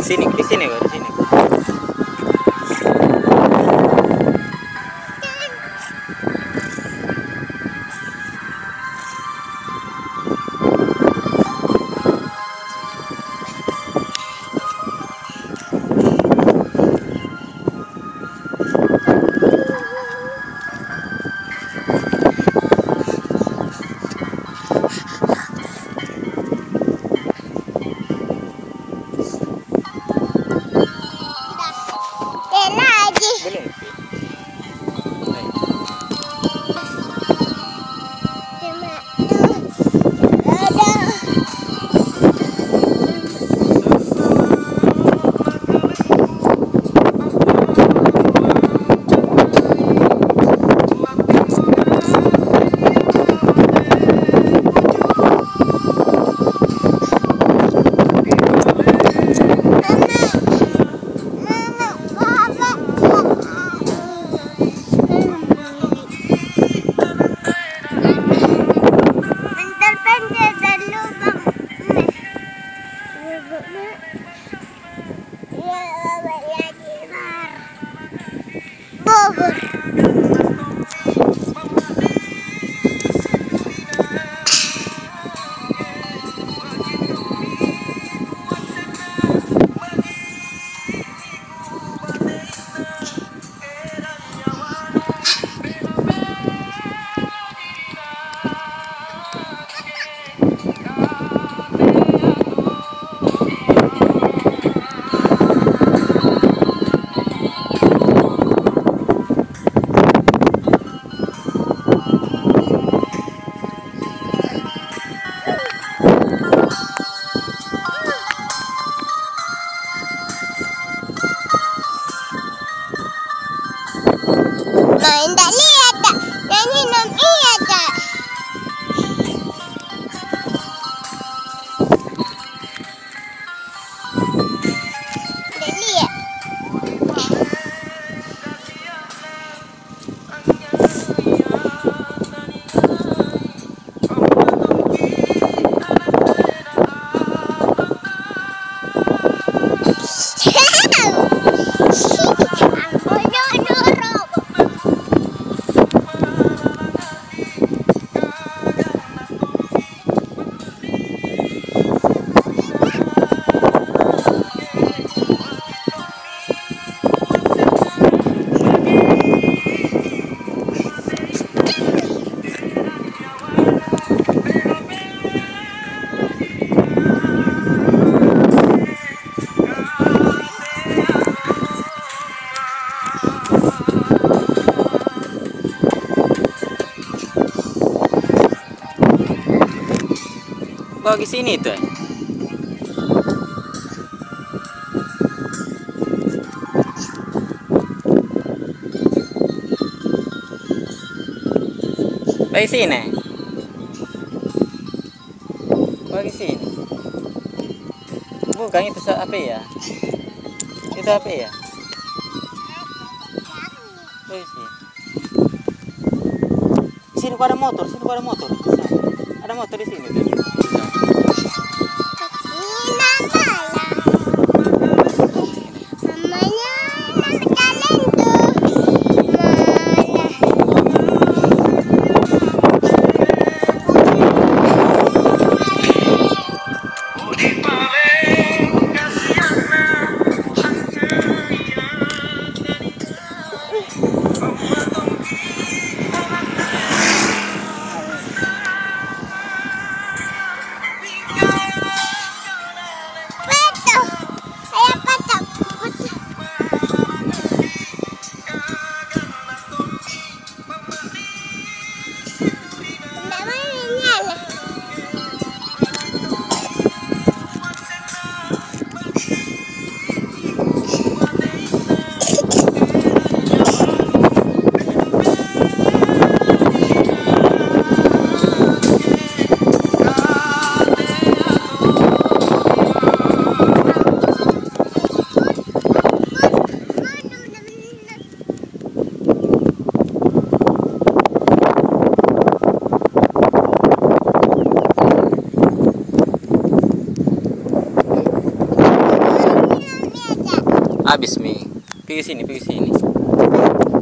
di sini kok, di sini. Belum. Main tak lihat tak? Nyanyi nam iya tak? Tak lihat. Bawa ke sini tuh. Bawa ke sini. Bawa ke sini. Bukan itu apa ya? Itu apa ya? Bawa ke sini. Sini kok ada motor, sini kok ada motor. Ada motor di sini tuh. Habis Mi. Pergi sini, pergi sini.